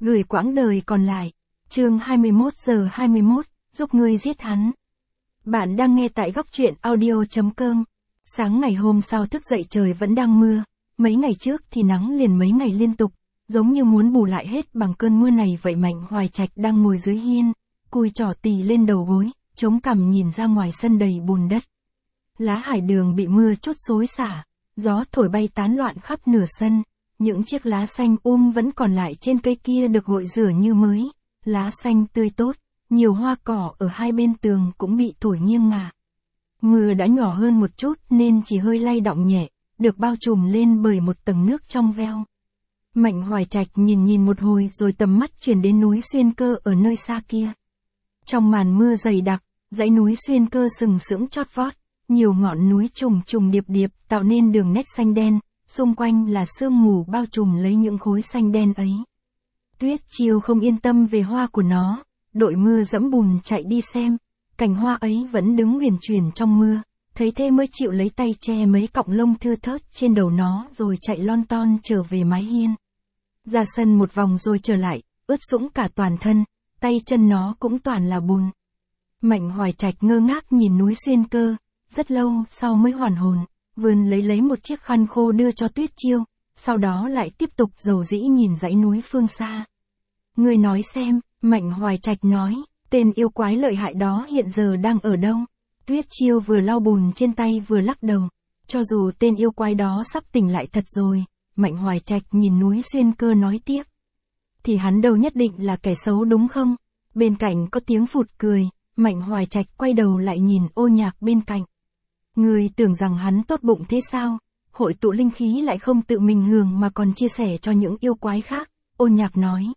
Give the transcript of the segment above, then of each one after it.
gửi quãng đời còn lại. Chương 21:21, giúp ngươi giết hắn. Bạn đang nghe tại góc truyện audio.com. Sáng ngày hôm sau thức dậy trời vẫn đang mưa, mấy ngày trước thì nắng liền mấy ngày liên tục, giống như muốn bù lại hết bằng cơn mưa này vậy. Mạnh Hoài Trạch đang ngồi dưới hiên, cùi trỏ tì lên đầu gối, chống cằm nhìn ra ngoài sân đầy bùn đất. Lá hải đường bị mưa trút xối xả, gió thổi bay tán loạn khắp nửa sân, những chiếc lá xanh vẫn còn lại trên cây kia được gội rửa như mới, lá xanh tươi tốt, nhiều hoa cỏ ở hai bên tường cũng bị thổi nghiêng ngả. Mưa đã nhỏ hơn một chút nên chỉ hơi lay động nhẹ, được bao trùm lên bởi một tầng nước trong veo. Mạnh Hoài Trạch nhìn một hồi rồi tầm mắt chuyển đến núi Xuyên Cơ ở nơi xa kia. Trong màn mưa dày đặc, dãy núi Xuyên Cơ sừng sững chót vót, nhiều ngọn núi trùng điệp tạo nên đường nét xanh đen, xung quanh là sương mù bao trùm lấy những khối xanh đen ấy. Tuyết Chiêu không yên tâm về hoa của nó, đội mưa dẫm bùn chạy đi xem, cành hoa ấy vẫn đứng huyền chuyển trong mưa, thấy thế mới chịu lấy tay che mấy cọng lông thưa thớt trên đầu nó rồi chạy lon ton trở về mái hiên. Ra sân một vòng rồi trở lại, ướt sũng cả toàn thân, tay chân nó cũng toàn là bùn. Mạnh Hoài Trạch ngơ ngác nhìn núi Xuyên Cơ, rất lâu sau mới hoàn hồn, vươn lấy một chiếc khăn khô đưa cho Tuyết Chiêu, sau đó lại tiếp tục dầu dĩ nhìn dãy núi phương xa. Ngươi nói xem, Mạnh Hoài Trạch nói, tên yêu quái lợi hại đó hiện giờ đang ở đâu? Tuyết Chiêu vừa lau bùn trên tay vừa lắc đầu, cho dù tên yêu quái đó sắp tỉnh lại thật rồi, Mạnh Hoài Trạch nhìn núi Xuyên Cơ nói tiếp. Thì hắn đâu nhất định là kẻ xấu đúng không? Bên cạnh có tiếng phụt cười, Mạnh Hoài Trạch quay đầu lại nhìn Ô Nhạc bên cạnh. Ngươi tưởng rằng hắn tốt bụng thế sao? Hội tụ linh khí lại không tự mình hưởng mà còn chia sẻ cho những yêu quái khác, Ô Nhạc nói.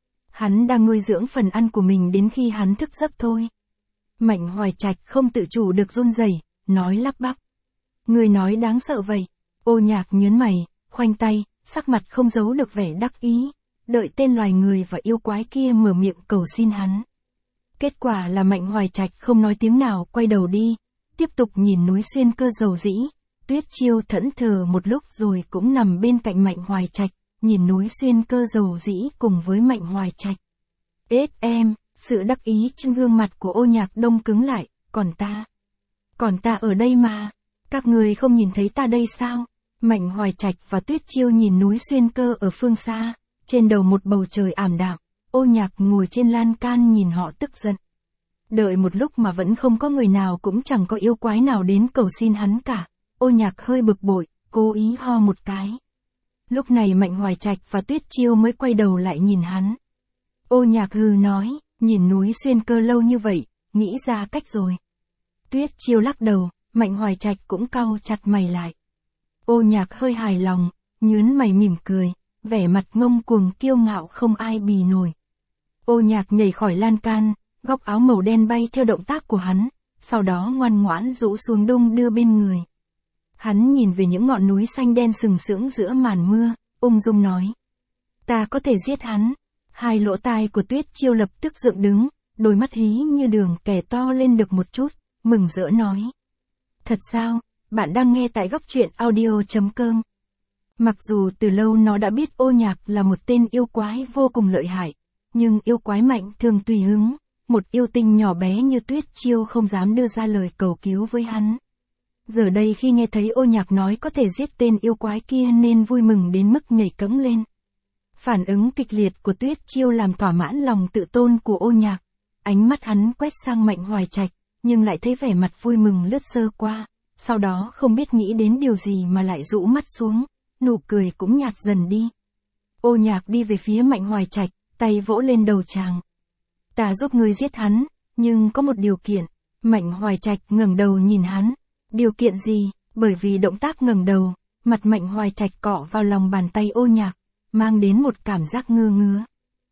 Hắn đang nuôi dưỡng phần ăn của mình đến khi hắn thức giấc thôi. Mạnh Hoài Trạch không tự chủ được run rẩy, nói lắp bắp. Ngươi nói đáng sợ vậy. Ô Nhạc nhớn mày, khoanh tay, sắc mặt không giấu được vẻ đắc ý, đợi tên loài người và yêu quái kia mở miệng cầu xin hắn. Kết quả là Mạnh Hoài Trạch không nói tiếng nào quay đầu đi, tiếp tục nhìn núi Xuyên Cơ dầu dĩ. Tuyết Chiêu thẫn thờ một lúc rồi cũng nằm bên cạnh Mạnh Hoài Trạch, nhìn núi Xuyên Cơ dầu dĩ cùng với Mạnh Hoài Trạch. Em, sự đắc ý trên gương mặt của Ô Nhạc đông cứng lại, còn ta ở đây mà, các người không nhìn thấy ta đây sao? Mạnh Hoài Trạch và Tuyết Chiêu nhìn núi Xuyên Cơ ở phương xa, trên đầu một bầu trời ảm đạm, Ô Nhạc ngồi trên lan can nhìn họ tức giận. Đợi một lúc mà vẫn không có người nào cũng chẳng có yêu quái nào đến cầu xin hắn cả, Ô Nhạc hơi bực bội, cố ý ho một cái. Lúc này Mạnh Hoài Trạch và Tuyết Chiêu mới quay đầu lại nhìn hắn. Ô Nhạc hừ nói, nhìn núi Xuyên Cơ lâu như vậy, nghĩ ra cách rồi. Tuyết Chiêu lắc đầu, Mạnh Hoài Trạch cũng cau chặt mày lại. Ô Nhạc hơi hài lòng, nhướng mày mỉm cười, vẻ mặt ngông cuồng kiêu ngạo không ai bì nổi. Ô Nhạc nhảy khỏi lan can, góc áo màu đen bay theo động tác của hắn, sau đó ngoan ngoãn rũ xuống đung đưa bên người. Hắn nhìn về những ngọn núi xanh đen sừng sững giữa màn mưa, ung dung nói. Ta có thể giết hắn. Hai lỗ tai của Tuyết Chiêu lập tức dựng đứng, đôi mắt hí như đường kẻ to lên được một chút, mừng rỡ nói. Thật sao? Bạn đang nghe tại góc truyện audio.com. Mặc dù từ lâu nó đã biết Ô Nhạc là một tên yêu quái vô cùng lợi hại, nhưng yêu quái mạnh thường tùy hứng, một yêu tinh nhỏ bé như Tuyết Chiêu không dám đưa ra lời cầu cứu với hắn. Giờ đây khi nghe thấy Ô Nhạc nói có thể giết tên yêu quái kia nên vui mừng đến mức nhảy cẫng lên. Phản ứng kịch liệt của Tuyết Chiêu làm thỏa mãn lòng tự tôn của Ô Nhạc. Ánh mắt hắn quét sang Mạnh Hoài Trạch, nhưng lại thấy vẻ mặt vui mừng lướt sơ qua, sau đó không biết nghĩ đến điều gì mà lại rũ mắt xuống, nụ cười cũng nhạt dần đi. Ô Nhạc đi về phía Mạnh Hoài Trạch, tay vỗ lên đầu chàng. Ta giúp ngươi giết hắn, nhưng có một điều kiện. Mạnh Hoài Trạch ngẩng đầu nhìn hắn. Điều kiện gì? Bởi vì động tác ngẩng đầu, mặt Mạnh Hoài Trạch cọ vào lòng bàn tay Ô Nhạc, mang đến một cảm giác ngứa ngứa.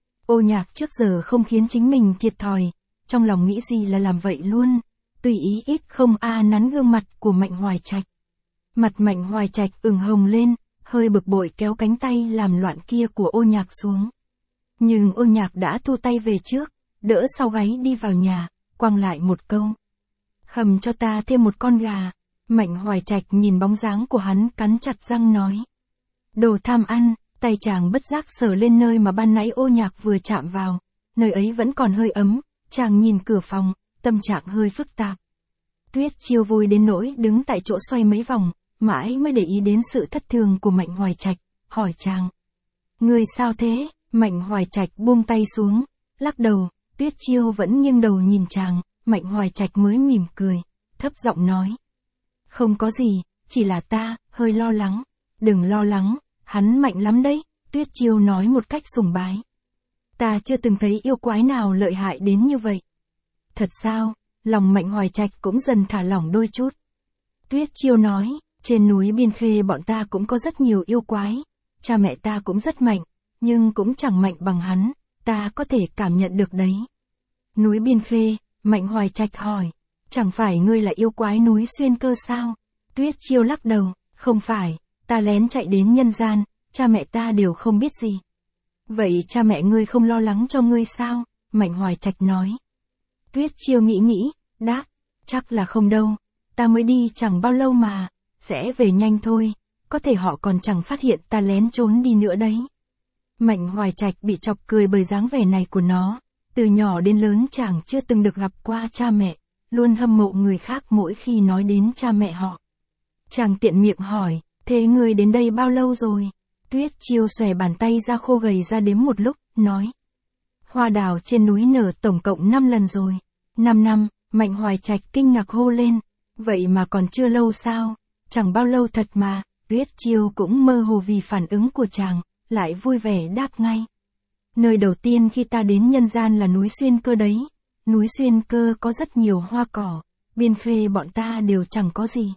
Ô Nhạc trước giờ không khiến chính mình thiệt thòi, trong lòng nghĩ gì là làm vậy luôn, tùy ý ít không nắn gương mặt của Mạnh Hoài Trạch. Mặt Mạnh Hoài Trạch ửng hồng lên, hơi bực bội kéo cánh tay làm loạn kia của Ô Nhạc xuống. Nhưng Ô Nhạc đã thu tay về trước, đỡ sau gáy đi vào nhà, quăng lại một câu. Hầm cho ta thêm một con gà. Mạnh Hoài Trạch nhìn bóng dáng của hắn cắn chặt răng nói. Đồ tham ăn, Tay chàng bất giác sờ lên nơi mà ban nãy Ô Nhạc vừa chạm vào, nơi ấy vẫn còn hơi ấm, chàng nhìn cửa phòng, tâm trạng hơi phức tạp. Tuyết Chiêu vui đến nỗi đứng tại chỗ xoay mấy vòng, mãi mới để ý đến sự thất thường của Mạnh Hoài Trạch, hỏi chàng. Người sao thế? Mạnh Hoài Trạch buông tay xuống, lắc đầu. Tuyết Chiêu vẫn nghiêng đầu nhìn chàng, Mạnh Hoài Trạch mới mỉm cười, thấp giọng nói. Không có gì, chỉ là ta, hơi lo lắng. Đừng lo lắng, hắn mạnh lắm đấy, Tuyết Chiêu nói một cách sùng bái. Ta chưa từng thấy yêu quái nào lợi hại đến như vậy. Thật sao? Lòng Mạnh Hoài Trạch cũng dần thả lỏng đôi chút. Tuyết Chiêu nói, trên núi Biên Khê bọn ta cũng có rất nhiều yêu quái. Cha mẹ ta cũng rất mạnh, nhưng cũng chẳng mạnh bằng hắn, ta có thể cảm nhận được đấy. Núi Biên Khê, Mạnh Hoài Trạch hỏi, chẳng phải ngươi là yêu quái núi Xuyên Cơ sao? Tuyết Chiêu lắc đầu, không phải, ta lén chạy đến nhân gian, cha mẹ ta đều không biết gì. Vậy cha mẹ ngươi không lo lắng cho ngươi sao? Mạnh Hoài Trạch nói. Tuyết Chiêu nghĩ, đáp, chắc là không đâu, ta mới đi chẳng bao lâu mà, sẽ về nhanh thôi, có thể họ còn chẳng phát hiện ta lén trốn đi nữa đấy. Mạnh Hoài Trạch bị chọc cười bởi dáng vẻ này của nó, từ nhỏ đến lớn chàng chưa từng được gặp qua cha mẹ, luôn hâm mộ người khác mỗi khi nói đến cha mẹ họ. Chàng tiện miệng hỏi, thế ngươi đến đây bao lâu rồi? Tuyết Chiêu xòe bàn tay ra khô gầy ra đếm một lúc, nói. Hoa đào trên núi nở tổng cộng 5 lần rồi. 5 năm, Mạnh Hoài Trạch kinh ngạc hô lên. Vậy mà còn chưa lâu sao? Chẳng bao lâu thật mà. Tuyết Chiêu cũng mơ hồ vì phản ứng của chàng, lại vui vẻ đáp ngay. Nơi đầu tiên khi ta đến nhân gian là núi Xuyên Cơ đấy. Núi Xuyên Cơ có rất nhiều hoa cỏ, Biên Khê bọn ta đều chẳng có gì.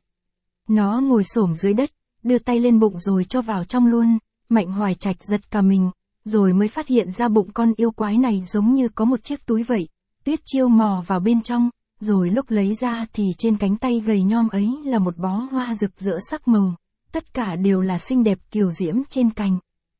Nó ngồi xổm dưới đất, đưa tay lên bụng rồi cho vào trong luôn. Mạnh Hoài Trạch giật cả mình, rồi mới phát hiện ra bụng con yêu quái này giống như có một chiếc túi vậy. Tuyết Chiêu mò vào bên trong, rồi lúc lấy ra thì trên cánh tay gầy nhom ấy là một bó hoa rực rỡ sắc màu. Tất cả đều là xinh đẹp kiều diễm trên cành.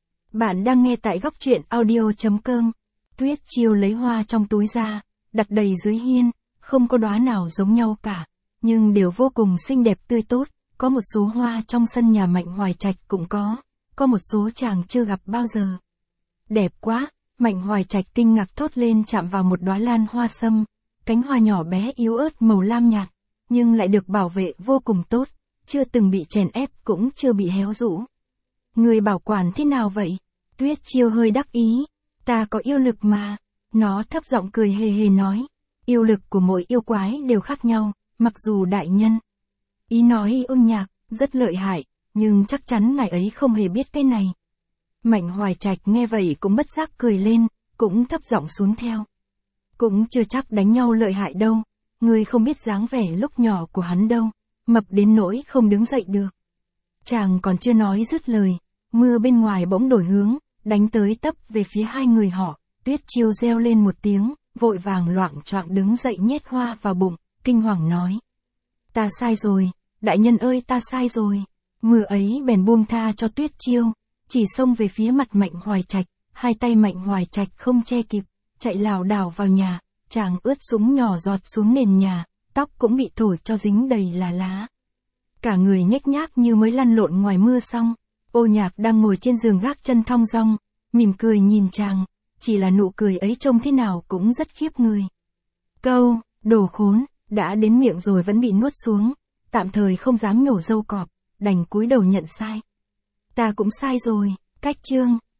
Bạn đang nghe tại góc truyện audio.com. Tuyết Chiêu lấy hoa trong túi ra, đặt đầy dưới hiên, không có đóa nào giống nhau cả, nhưng đều vô cùng xinh đẹp tươi tốt. Có một số hoa trong sân nhà Mạnh Hoài Trạch cũng có một số chàng chưa gặp bao giờ. Đẹp quá, Mạnh Hoài Trạch kinh ngạc thốt lên chạm vào một đóa lan hoa sâm, cánh hoa nhỏ bé yếu ớt màu lam nhạt, nhưng lại được bảo vệ vô cùng tốt, chưa từng bị chèn ép cũng chưa bị héo rũ. Người bảo quản thế nào vậy? Tuyết Chiêu hơi đắc ý, ta có yêu lực mà. Nó thấp giọng cười hề hề nói, yêu lực của mỗi yêu quái đều khác nhau, mặc dù đại nhân. Ý nói Ô Nhạc, rất lợi hại, nhưng chắc chắn ngài ấy không hề biết cái này. Mạnh Hoài Trạch nghe vậy cũng bất giác cười lên, cũng thấp giọng xuống theo. Cũng chưa chắc đánh nhau lợi hại đâu, ngươi không biết dáng vẻ lúc nhỏ của hắn đâu, mập đến nỗi không đứng dậy được. Chàng còn chưa nói dứt lời, mưa bên ngoài bỗng đổi hướng, đánh tới tấp về phía hai người họ. Tuyết Chiêu reo lên một tiếng, vội vàng loạng choạng đứng dậy nhét hoa vào bụng, kinh hoàng nói. Ta sai rồi, đại nhân ơi ta sai rồi. Mưa ấy bèn buông tha cho Tuyết Chiêu, chỉ xông về phía mặt Mạnh Hoài Trạch, hai tay Mạnh Hoài Trạch không che kịp, chạy lảo đảo vào nhà, chàng ướt sũng nhỏ giọt xuống nền nhà, tóc cũng bị thổi cho dính đầy là lá. Cả người nhếch nhác như mới lăn lộn ngoài mưa xong. Ô Nhạc đang ngồi trên giường gác chân thong dong, mỉm cười nhìn chàng, chỉ là nụ cười ấy trông thế nào cũng rất khiếp người. Câu, đồ khốn, đã đến miệng rồi vẫn bị nuốt xuống, tạm thời không dám nhổ râu cọp, đành cúi đầu nhận sai. Ta cũng sai rồi, cách chương.